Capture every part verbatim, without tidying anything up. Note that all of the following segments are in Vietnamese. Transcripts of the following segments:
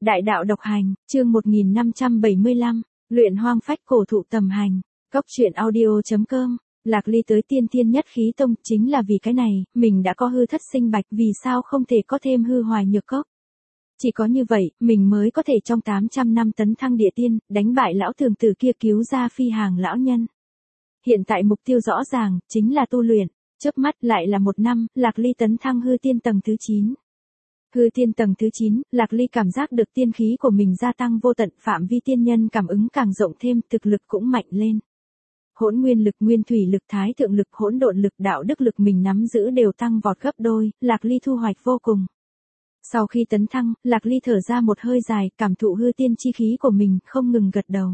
Đại đạo độc hành, chương một nghìn năm trăm bảy mươi lăm, luyện hoang phách cổ thụ tầm hành, cốc truyện audio.com, Lạc Ly tới tiên thiên nhất khí tông chính là vì cái này, mình đã có hư thất sinh bạch vì sao không thể có thêm hư hoài nhược cốc. Chỉ có như vậy, mình mới có thể trong tám trăm năm tấn thăng địa tiên, đánh bại lão thường tử kia cứu ra phi hàng lão nhân. Hiện tại mục tiêu rõ ràng, chính là tu luyện, chớp mắt lại là một năm, Lạc Ly tấn thăng hư tiên tầng thứ chín. Hư tiên tầng thứ chín, Lạc Ly cảm giác được tiên khí của mình gia tăng vô tận, phạm vi tiên nhân cảm ứng càng rộng thêm, thực lực cũng mạnh lên. Hỗn nguyên lực, nguyên thủy lực, thái thượng lực, hỗn độn lực, đạo đức lực mình nắm giữ đều tăng vọt gấp đôi, Lạc Ly thu hoạch vô cùng. Sau khi tấn thăng, Lạc Ly thở ra một hơi dài, cảm thụ hư tiên chi khí của mình, không ngừng gật đầu.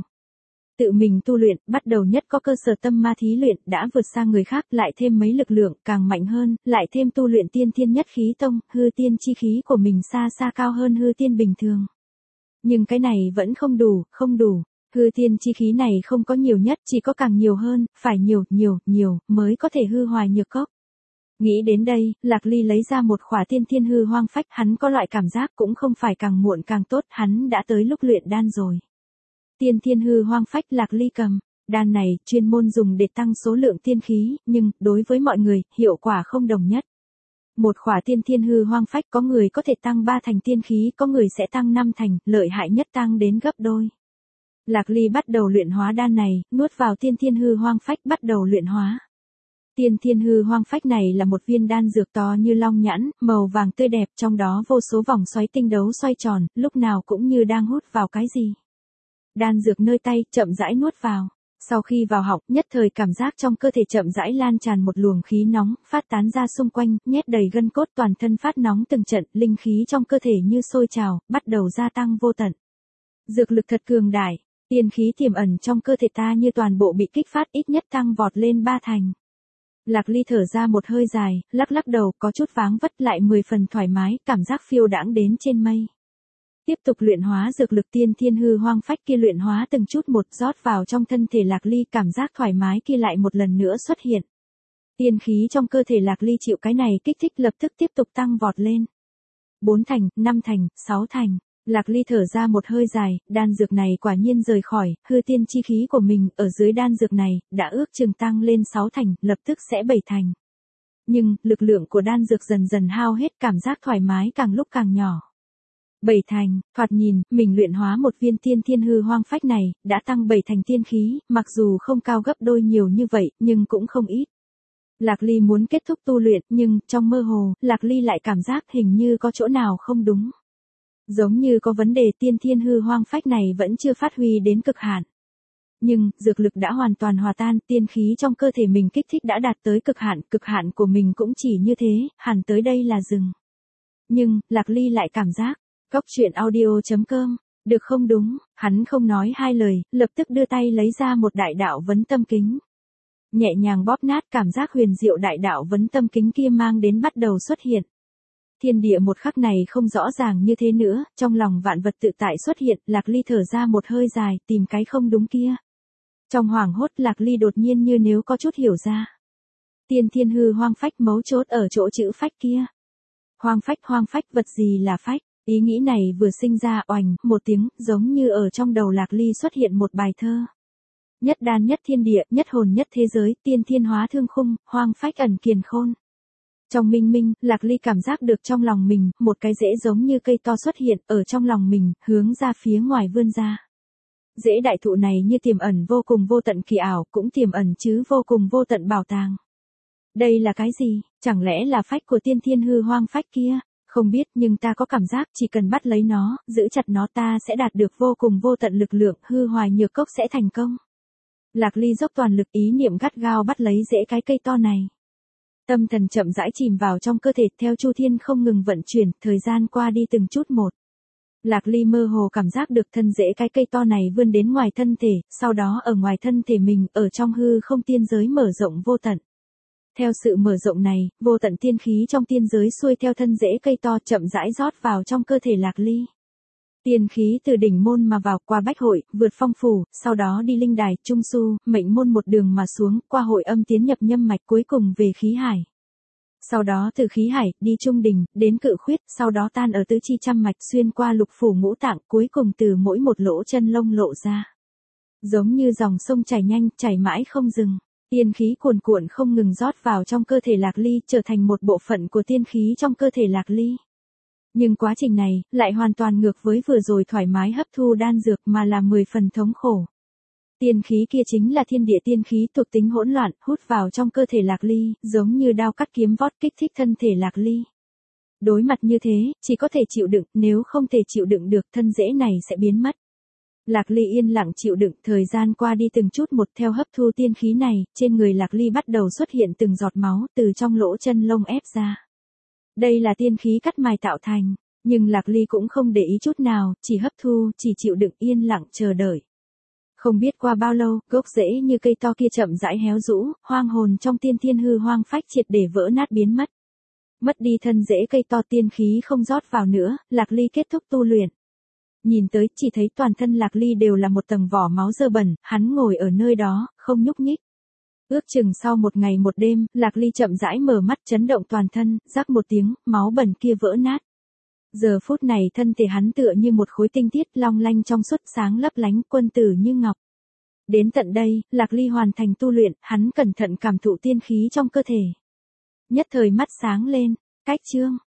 Tự mình tu luyện, bắt đầu nhất có cơ sở tâm ma thí luyện, đã vượt xa người khác, lại thêm mấy lực lượng, càng mạnh hơn, lại thêm tu luyện tiên thiên nhất khí tông, hư tiên chi khí của mình xa xa cao hơn hư tiên bình thường. Nhưng cái này vẫn không đủ, không đủ, hư tiên chi khí này không có nhiều nhất, chỉ có càng nhiều hơn, phải nhiều, nhiều, nhiều, mới có thể hư hoài nhược cốc. Nghĩ đến đây, Lạc Ly lấy ra một khỏa tiên thiên hư hoang phách, hắn có loại cảm giác cũng không phải càng muộn càng tốt, hắn đã tới lúc luyện đan rồi. Tiên thiên hư hoang phách Lạc Ly cầm, đan này chuyên môn dùng để tăng số lượng tiên khí, nhưng đối với mọi người, hiệu quả không đồng nhất. Một khỏa tiên thiên hư hoang phách có người có thể tăng ba thành tiên khí, có người sẽ tăng năm thành, lợi hại nhất tăng đến gấp đôi. Lạc Ly bắt đầu luyện hóa đan này, nuốt vào tiên thiên hư hoang phách bắt đầu luyện hóa. Tiên thiên hư hoang phách này là một viên đan dược to như long nhãn, màu vàng tươi đẹp, trong đó vô số vòng xoáy tinh đấu xoay tròn, lúc nào cũng như đang hút vào cái gì. Đan dược nơi tay, chậm rãi nuốt vào. Sau khi vào họng, nhất thời cảm giác trong cơ thể chậm rãi lan tràn một luồng khí nóng, phát tán ra xung quanh, nhét đầy gân cốt, toàn thân phát nóng từng trận, linh khí trong cơ thể như sôi trào, bắt đầu gia tăng vô tận. Dược lực thật cường đại, tiên khí tiềm ẩn trong cơ thể ta như toàn bộ bị kích phát, ít nhất tăng vọt lên ba thành. Lạc Ly thở ra một hơi dài, lắc lắc đầu, có chút váng vất lại mười phần thoải mái, cảm giác phiêu đãng đến trên mây. Tiếp tục luyện hóa dược lực tiên thiên hư hoang phách kia, luyện hóa từng chút một rót vào trong thân thể Lạc Ly, cảm giác thoải mái kia lại một lần nữa xuất hiện. Tiên khí trong cơ thể Lạc Ly chịu cái này kích thích lập tức tiếp tục tăng vọt lên. Bốn thành, năm thành, sáu thành, Lạc Ly thở ra một hơi dài, đan dược này quả nhiên rời khỏi, hư tiên chi khí của mình, ở dưới đan dược này, đã ước chừng tăng lên sáu thành, lập tức sẽ bảy thành. Nhưng, lực lượng của đan dược dần dần hao hết, cảm giác thoải mái càng lúc càng nhỏ. Bảy thành, thoạt nhìn, mình luyện hóa một viên tiên thiên hư hoang phách này, đã tăng bảy thành tiên khí, mặc dù không cao gấp đôi nhiều như vậy, nhưng cũng không ít. Lạc Ly muốn kết thúc tu luyện, nhưng, trong mơ hồ, Lạc Ly lại cảm giác hình như có chỗ nào không đúng. Giống như có vấn đề, tiên thiên hư hoang phách này vẫn chưa phát huy đến cực hạn. Nhưng, dược lực đã hoàn toàn hòa tan, tiên khí trong cơ thể mình kích thích đã đạt tới cực hạn, cực hạn của mình cũng chỉ như thế, hẳn tới đây là dừng. Nhưng, Lạc Ly lại cảm giác, cốc truyện audio.com, được không đúng, hắn không nói hai lời, lập tức đưa tay lấy ra một đại đạo vấn tâm kính. Nhẹ nhàng bóp nát, cảm giác huyền diệu đại đạo vấn tâm kính kia mang đến bắt đầu xuất hiện. Thiên địa một khắc này không rõ ràng như thế nữa, trong lòng vạn vật tự tại xuất hiện, Lạc Ly thở ra một hơi dài, tìm cái không đúng kia. Trong hoảng hốt, Lạc Ly đột nhiên như nếu có chút hiểu ra. Tiên thiên hư hoang phách, mấu chốt ở chỗ chữ phách kia. Hoang phách, hoang phách, vật gì là phách? Ý nghĩ này vừa sinh ra, oành, một tiếng, giống như ở trong đầu Lạc Ly xuất hiện một bài thơ. Nhất đan nhất thiên địa, nhất hồn nhất thế giới, tiên thiên hóa thương khung, hoang phách ẩn kiền khôn. Trong minh minh, Lạc Ly cảm giác được trong lòng mình, một cái rễ giống như cây to xuất hiện, ở trong lòng mình, hướng ra phía ngoài vươn ra. Rễ đại thụ này như tiềm ẩn vô cùng vô tận kỳ ảo, cũng tiềm ẩn chứ vô cùng vô tận bảo tàng. Đây là cái gì? Chẳng lẽ là phách của tiên thiên hư hoang phách kia? Không biết, nhưng ta có cảm giác chỉ cần bắt lấy nó, giữ chặt nó ta sẽ đạt được vô cùng vô tận lực lượng, hư hoài nhược cốc sẽ thành công. Lạc Ly dốc toàn lực, ý niệm gắt gao bắt lấy rễ cái cây to này. Tâm thần chậm rãi chìm vào trong cơ thể, theo chu thiên không ngừng vận chuyển, thời gian qua đi từng chút một. Lạc Ly mơ hồ cảm giác được thân rễ cái cây to này vươn đến ngoài thân thể, sau đó ở ngoài thân thể mình, ở trong hư không tiên giới mở rộng vô tận. Theo sự mở rộng này, vô tận tiên khí trong tiên giới xuôi theo thân rễ cây to chậm rãi rót vào trong cơ thể Lạc Ly. Tiên khí từ đỉnh môn mà vào, qua bách hội, vượt phong phủ, sau đó đi linh đài, trung su, mệnh môn một đường mà xuống, qua hội âm tiến nhập nhâm mạch, cuối cùng về khí hải. Sau đó từ khí hải, đi trung đình, đến cự khuyết, sau đó tan ở tứ chi trăm mạch xuyên qua lục phủ ngũ tạng, cuối cùng từ mỗi một lỗ chân lông lộ ra. Giống như dòng sông chảy nhanh, chảy mãi không dừng. Tiên khí cuồn cuộn không ngừng rót vào trong cơ thể Lạc Ly, trở thành một bộ phận của tiên khí trong cơ thể Lạc Ly. Nhưng quá trình này, lại hoàn toàn ngược với vừa rồi thoải mái hấp thu đan dược mà là mười phần thống khổ. Tiên khí kia chính là thiên địa tiên khí thuộc tính hỗn loạn, hút vào trong cơ thể Lạc Ly, giống như đao cắt kiếm vót kích thích thân thể Lạc Ly. Đối mặt như thế, chỉ có thể chịu đựng, nếu không thể chịu đựng được thân rễ này sẽ biến mất. Lạc Ly yên lặng chịu đựng, thời gian qua đi từng chút một theo hấp thu tiên khí này, trên người Lạc Ly bắt đầu xuất hiện từng giọt máu từ trong lỗ chân lông ép ra. Đây là tiên khí cắt mài tạo thành, nhưng Lạc Ly cũng không để ý chút nào, chỉ hấp thu, chỉ chịu đựng yên lặng chờ đợi. Không biết qua bao lâu, gốc rễ như cây to kia chậm rãi héo rũ, hoang hồn trong tiên thiên hư hoang phách triệt để vỡ nát biến mất. Mất đi thân rễ cây to tiên khí không rót vào nữa, Lạc Ly kết thúc tu luyện. Nhìn tới, chỉ thấy toàn thân Lạc Ly đều là một tầng vỏ máu dơ bẩn, hắn ngồi ở nơi đó, không nhúc nhích. Ước chừng sau một ngày một đêm, Lạc Ly chậm rãi mở mắt chấn động toàn thân, rắc một tiếng, máu bẩn kia vỡ nát. Giờ phút này thân thể hắn tựa như một khối tinh thiết long lanh trong suốt sáng lấp lánh, quân tử như ngọc. Đến tận đây, Lạc Ly hoàn thành tu luyện, hắn cẩn thận cảm thụ tiên khí trong cơ thể. Nhất thời mắt sáng lên, cách chương.